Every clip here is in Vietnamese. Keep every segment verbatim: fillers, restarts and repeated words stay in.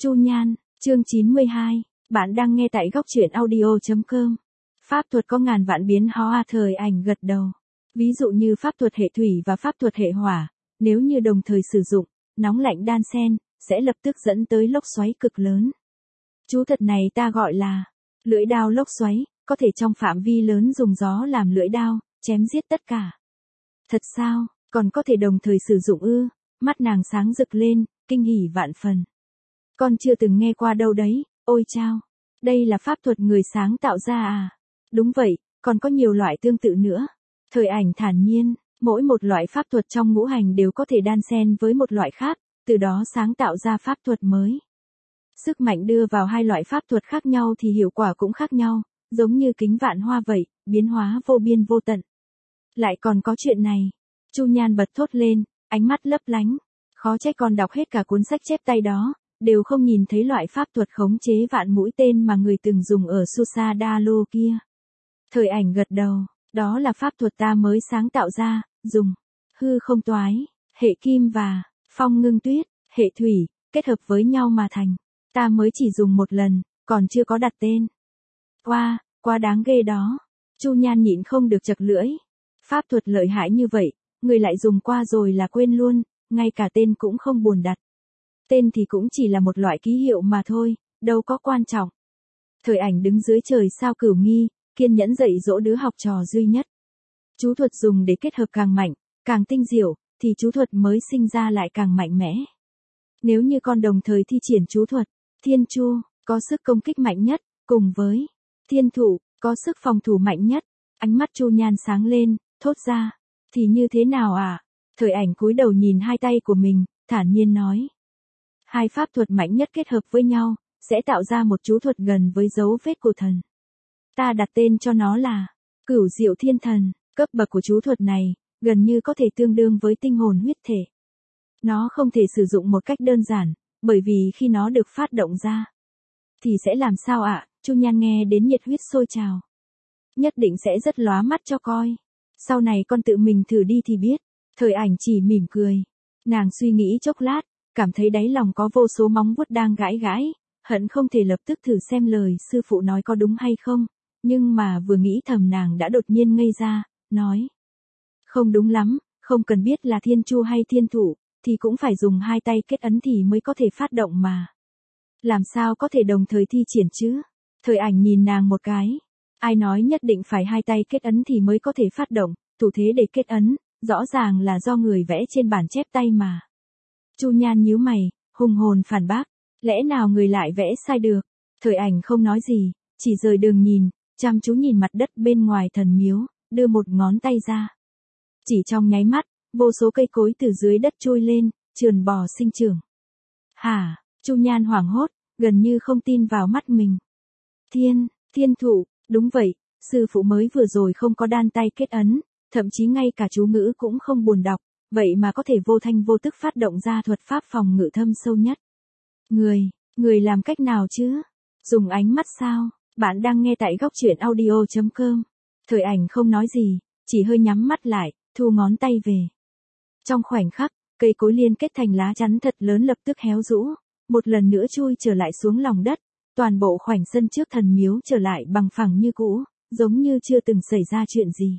Chu Nhan, chương chín mươi hai, bạn đang nghe tại góc truyện audio chấm com. Pháp thuật có ngàn vạn biến hóa. Thời ảnh gật đầu. Ví dụ như pháp thuật hệ thủy và pháp thuật hệ hỏa, nếu như đồng thời sử dụng, nóng lạnh đan xen, sẽ lập tức dẫn tới lốc xoáy cực lớn. Chú thuật này ta gọi là lưỡi đao lốc xoáy, có thể trong phạm vi lớn dùng gió làm lưỡi đao, chém giết tất cả. Thật sao, còn có thể đồng thời sử dụng ư? Mắt nàng sáng rực lên, kinh hỉ vạn phần. Con chưa từng nghe qua đâu đấy, ôi chao. Đây là pháp thuật người sáng tạo ra à? Đúng vậy, còn có nhiều loại tương tự nữa. Thời ảnh thản nhiên, mỗi một loại pháp thuật trong ngũ hành đều có thể đan xen với một loại khác, từ đó sáng tạo ra pháp thuật mới. Sức mạnh đưa vào hai loại pháp thuật khác nhau thì hiệu quả cũng khác nhau, giống như kính vạn hoa vậy, biến hóa vô biên vô tận. Lại còn có chuyện này. Chu Nhan bật thốt lên, ánh mắt lấp lánh. Khó trách con đọc hết cả cuốn sách chép tay đó, đều không nhìn thấy loại pháp thuật khống chế vạn mũi tên mà người từng dùng ở Susadalo kia. Thời ảnh gật đầu, đó là pháp thuật ta mới sáng tạo ra, dùng hư không toái, hệ kim và phong ngưng tuyết, hệ thủy, kết hợp với nhau mà thành. Ta mới chỉ dùng một lần, còn chưa có đặt tên. Qua, wow, quá đáng ghê đó. Chu Nhan nhịn không được chật lưỡi. Pháp thuật lợi hại như vậy, người lại dùng qua rồi là quên luôn, ngay cả tên cũng không buồn đặt. Tên thì cũng chỉ là một loại ký hiệu mà thôi, đâu có quan trọng. Thời ảnh đứng dưới trời sao cửu nghi, kiên nhẫn dạy dỗ đứa học trò duy nhất. Chú thuật dùng để kết hợp càng mạnh, càng tinh diệu, thì chú thuật mới sinh ra lại càng mạnh mẽ. Nếu như con đồng thời thi triển chú thuật, thiên chu, có sức công kích mạnh nhất, cùng với thiên thủ, có sức phòng thủ mạnh nhất. Ánh mắt Chu Nhan sáng lên, thốt ra, thì như thế nào à? Thời ảnh cúi đầu nhìn hai tay của mình, thản nhiên nói. Hai pháp thuật mạnh nhất kết hợp với nhau, sẽ tạo ra một chú thuật gần với dấu vết của thần. Ta đặt tên cho nó là Cửu Diệu Thiên Thần. Cấp bậc của chú thuật này, gần như có thể tương đương với tinh hồn huyết thể. Nó không thể sử dụng một cách đơn giản, bởi vì khi nó được phát động ra, thì sẽ làm sao ạ? À? Chu Nhan nghe đến nhiệt huyết sôi trào. Nhất định sẽ rất lóa mắt cho coi. Sau này con tự mình thử đi thì biết. Thời ảnh chỉ mỉm cười. Nàng suy nghĩ chốc lát, cảm thấy đáy lòng có vô số móng vuốt đang gãi gãi, hận không thể lập tức thử xem lời sư phụ nói có đúng hay không, nhưng mà vừa nghĩ thầm nàng đã đột nhiên ngây ra, nói. Không đúng lắm, không cần biết là thiên chu hay thiên thủ, thì cũng phải dùng hai tay kết ấn thì mới có thể phát động mà. Làm sao có thể đồng thời thi triển chứ? Thời ảnh nhìn nàng một cái. Ai nói nhất định phải hai tay kết ấn thì mới có thể phát động, thủ thế để kết ấn, rõ ràng là do người vẽ trên bản chép tay mà. Chu Nhan nhíu mày, hùng hồn phản bác, lẽ nào người lại vẽ sai được? Thời ảnh không nói gì, chỉ rời đường nhìn, chăm chú nhìn mặt đất bên ngoài thần miếu, đưa một ngón tay ra. Chỉ trong nháy mắt, vô số cây cối từ dưới đất trôi lên, trườn bò sinh trưởng. Hả? Chu Nhan hoảng hốt, gần như không tin vào mắt mình. Thiên, thiên thủ, đúng vậy, sư phụ mới vừa rồi không có đan tay kết ấn, thậm chí ngay cả chú ngữ cũng không buồn đọc, vậy mà có thể vô thanh vô tức phát động ra thuật pháp phòng ngự thâm sâu nhất. Người, người làm cách nào chứ? Dùng ánh mắt sao? Bạn đang nghe tại góc truyện audio chấm com. Thời ảnh không nói gì, chỉ hơi nhắm mắt lại, thu ngón tay về. Trong khoảnh khắc, cây cối liên kết thành lá chắn thật lớn lập tức héo rũ, một lần nữa chui trở lại xuống lòng đất, toàn bộ khoảnh sân trước thần miếu trở lại bằng phẳng như cũ, giống như chưa từng xảy ra chuyện gì.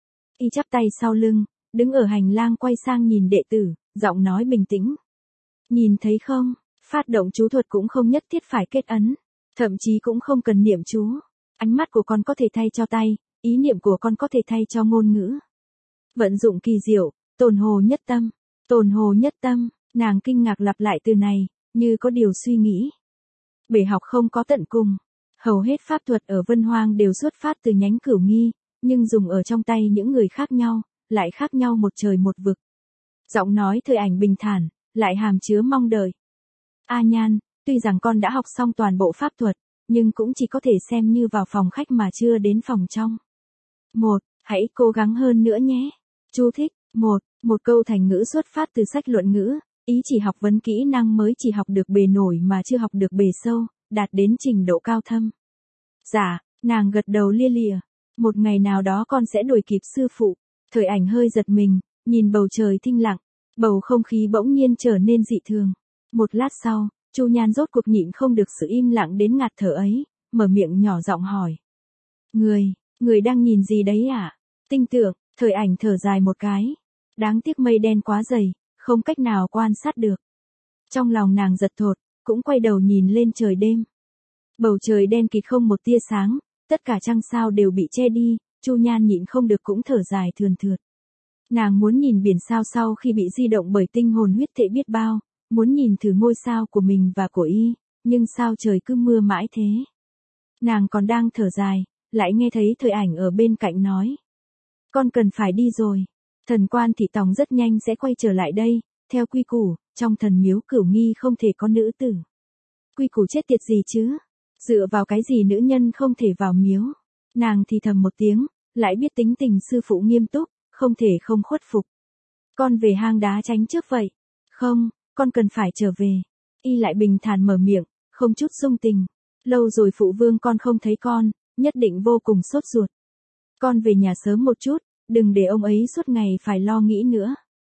Y chắp tay sau lưng, đứng ở hành lang quay sang nhìn đệ tử, giọng nói bình tĩnh. Nhìn thấy không, phát động chú thuật cũng không nhất thiết phải kết ấn, thậm chí cũng không cần niệm chú. Ánh mắt của con có thể thay cho tay, ý niệm của con có thể thay cho ngôn ngữ. Vận dụng kỳ diệu, tồn hồ nhất tâm, tồn hồ nhất tâm, nàng kinh ngạc lặp lại từ này, như có điều suy nghĩ. Bể học không có tận cùng, hầu hết pháp thuật ở Vân Hoang đều xuất phát từ nhánh Cửu Nghi, nhưng dùng ở trong tay những người khác nhau, lại khác nhau một trời một vực. Giọng nói thời ảnh bình thản, lại hàm chứa mong đợi. A Nhan, tuy rằng con đã học xong toàn bộ pháp thuật, nhưng cũng chỉ có thể xem như vào phòng khách mà chưa đến phòng trong. Một, hãy cố gắng hơn nữa nhé. Chú thích, một, một câu thành ngữ xuất phát từ sách luận ngữ, ý chỉ học vấn kỹ năng mới chỉ học được bề nổi mà chưa học được bề sâu, đạt đến trình độ cao thâm. Dạ, nàng gật đầu lia lịa. Một ngày nào đó con sẽ đuổi kịp sư phụ. Thời ảnh hơi giật mình, nhìn bầu trời thinh lặng, bầu không khí bỗng nhiên trở nên dị thường. Một lát sau, Chu Nhan rốt cuộc nhịn không được sự im lặng đến ngạt thở ấy, mở miệng nhỏ giọng hỏi. Người, người đang nhìn gì đấy ạ? À? Tinh tượng, Thời Ảnh thở dài một cái. Đáng tiếc mây đen quá dày, không cách nào quan sát được. Trong lòng nàng giật thột, cũng quay đầu nhìn lên trời đêm. Bầu trời đen kịt không một tia sáng, tất cả trăng sao đều bị che đi, Chu Nhan nhịn không được cũng thở dài thườn thượt. Nàng muốn nhìn biển sao sau khi bị di động bởi tinh hồn huyết thể biết bao, muốn nhìn thử ngôi sao của mình và của y, nhưng sao trời cứ mưa mãi thế. Nàng còn đang thở dài, lại nghe thấy Thời Ảnh ở bên cạnh nói. Con cần phải đi rồi. Thần quan thị tòng rất nhanh sẽ quay trở lại đây, theo quy củ, trong thần miếu Cửu Nghi không thể có nữ tử. Quy củ chết tiệt gì chứ? Dựa vào cái gì nữ nhân không thể vào miếu? Nàng thì thầm một tiếng, lại biết tính tình sư phụ nghiêm túc, không thể không khuất phục. Con về hang đá tránh trước vậy. Không, con cần phải trở về. Y lại bình thản mở miệng, không chút xung tình. Lâu rồi phụ vương con không thấy con, nhất định vô cùng sốt ruột. Con về nhà sớm một chút, đừng để ông ấy suốt ngày phải lo nghĩ nữa.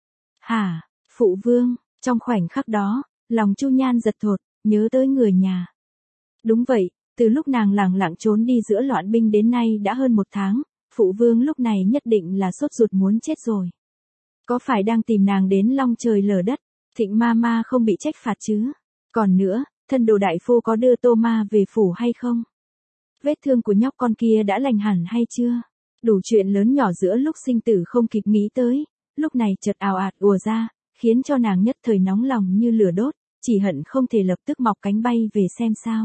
Hả, phụ vương, trong khoảnh khắc đó, lòng Chu Nhan giật thột, nhớ tới người nhà. Đúng vậy, từ lúc nàng lẳng lặng trốn đi giữa loạn binh đến nay đã hơn một tháng, phụ vương lúc này nhất định là sốt ruột muốn chết rồi. Có phải đang tìm nàng đến long trời lở đất, Thịnh ma ma không bị trách phạt chứ? Còn nữa, thân đồ đại phu có đưa Tô ma về phủ hay không? Vết thương của nhóc con kia đã lành hẳn hay chưa? Đủ chuyện lớn nhỏ giữa lúc sinh tử không kịp nghĩ tới, lúc này chợt ào ạt ùa ra, khiến cho nàng nhất thời nóng lòng như lửa đốt, chỉ hận không thể lập tức mọc cánh bay về xem sao.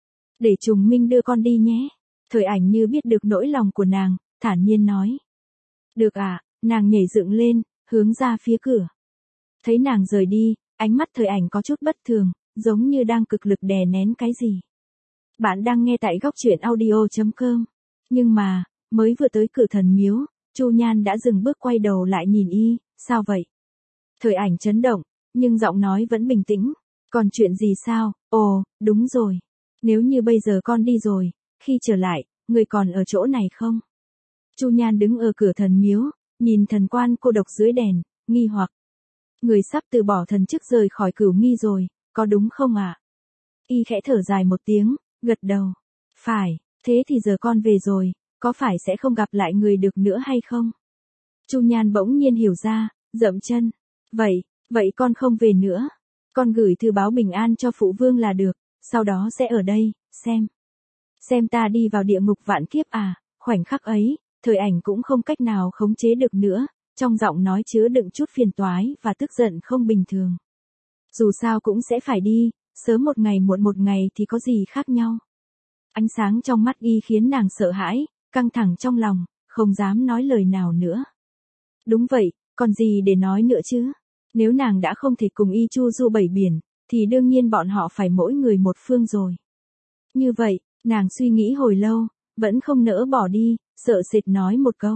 Để Trùng Minh đưa con đi nhé. Thời Ảnh như biết được nỗi lòng của nàng, thản nhiên nói. Được à, nàng nhảy dựng lên, hướng ra phía cửa. Thấy nàng rời đi, ánh mắt Thời Ảnh có chút bất thường, giống như đang cực lực đè nén cái gì. Bạn đang nghe tại góc truyện audio chấm com. Nhưng mà, mới vừa tới cửa thần miếu, Chu Nhan đã dừng bước quay đầu lại nhìn y, sao vậy? Thời Ảnh chấn động, nhưng giọng nói vẫn bình tĩnh. Còn chuyện gì sao? Ồ, đúng rồi. Nếu như bây giờ con đi rồi, khi trở lại, người còn ở chỗ này không? Chu Nhan đứng ở cửa thần miếu, nhìn thần quan cô độc dưới đèn, nghi hoặc. Người sắp từ bỏ thần chức rời khỏi Cửu Nghi rồi, có đúng không ạ? À? Y khẽ thở dài một tiếng, gật đầu. Phải, thế thì giờ con về rồi, có phải sẽ không gặp lại người được nữa hay không? Chu Nhan bỗng nhiên hiểu ra, dậm chân. Vậy, vậy con không về nữa. Con gửi thư báo bình an cho phụ vương là được, sau đó sẽ ở đây, xem. Xem ta đi vào địa ngục vạn kiếp à, khoảnh khắc ấy, Thời Ảnh cũng không cách nào khống chế được nữa, trong giọng nói chứa đựng chút phiền toái và tức giận không bình thường. Dù sao cũng sẽ phải đi, sớm một ngày muộn một ngày thì có gì khác nhau. Ánh sáng trong mắt y khiến nàng sợ hãi, căng thẳng trong lòng, không dám nói lời nào nữa. Đúng vậy, còn gì để nói nữa chứ? Nếu nàng đã không thể cùng y chu du bảy biển, thì đương nhiên bọn họ phải mỗi người một phương rồi. Như vậy, nàng suy nghĩ hồi lâu, vẫn không nỡ bỏ đi, sợ sệt nói một câu.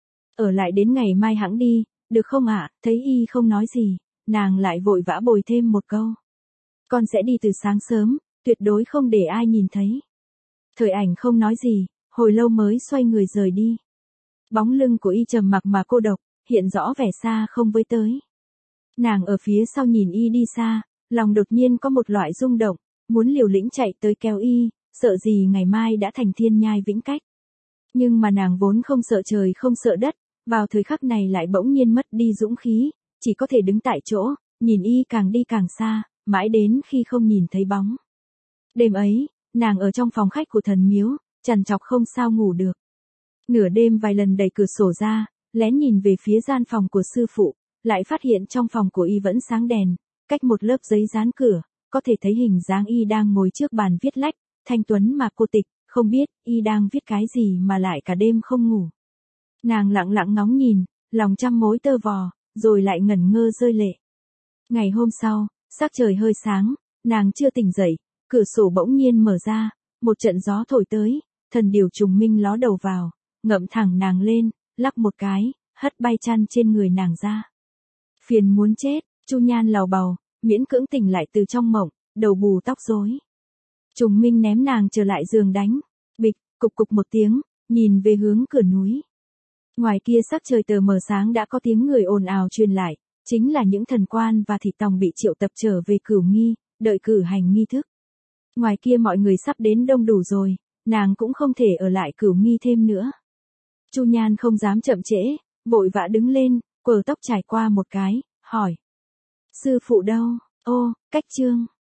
Ở lại đến ngày mai hẵng đi, được không ạ? À? Thấy y không nói gì, nàng lại vội vã bồi thêm một câu. Con sẽ đi từ sáng sớm, tuyệt đối không để ai nhìn thấy. Thời Ảnh không nói gì, hồi lâu mới xoay người rời đi. Bóng lưng của y trầm mặc mà cô độc, hiện rõ vẻ xa không với tới. Nàng ở phía sau nhìn y đi xa, lòng đột nhiên có một loại rung động, muốn liều lĩnh chạy tới kéo y, sợ gì ngày mai đã thành thiên nhai vĩnh cách. Nhưng mà nàng vốn không sợ trời không sợ đất, vào thời khắc này lại bỗng nhiên mất đi dũng khí, chỉ có thể đứng tại chỗ, nhìn y càng đi càng xa, mãi đến khi không nhìn thấy bóng. Đêm ấy, nàng ở trong phòng khách của thần miếu, trằn trọc không sao ngủ được. Nửa đêm vài lần đẩy cửa sổ ra, lén nhìn về phía gian phòng của sư phụ, lại phát hiện trong phòng của y vẫn sáng đèn, cách một lớp giấy dán cửa, có thể thấy hình dáng y đang ngồi trước bàn viết lách, thanh tuấn mà cô tịch, không biết y đang viết cái gì mà lại cả đêm không ngủ. Nàng lặng lặng ngóng nhìn, lòng trăm mối tơ vò, rồi lại ngẩn ngơ rơi lệ. Ngày hôm sau, sắc trời hơi sáng, nàng chưa tỉnh dậy, cửa sổ bỗng nhiên mở ra, một trận gió thổi tới, thần điều Trùng Minh ló đầu vào, ngậm thẳng nàng lên, lắc một cái, hất bay chăn trên người nàng ra. Phiền muốn chết, Chu Nhan lầu bầu, miễn cưỡng tỉnh lại từ trong mộng, đầu bù tóc rối. Trùng Minh ném nàng trở lại giường đánh, bịch, cục cục một tiếng, nhìn về hướng cửa núi. Ngoài kia sắc trời tờ mờ sáng đã có tiếng người ồn ào truyền lại, chính là những thần quan và thị tòng bị triệu tập trở về Cửu Nghi, đợi cử hành nghi thức. Ngoài kia mọi người sắp đến đông đủ rồi, nàng cũng không thể ở lại cửu nghi thêm nữa. Chu Nhan không dám chậm trễ, vội vã đứng lên, quờ tóc trải qua một cái, hỏi. Sư phụ đâu? Ô, Cách Trương.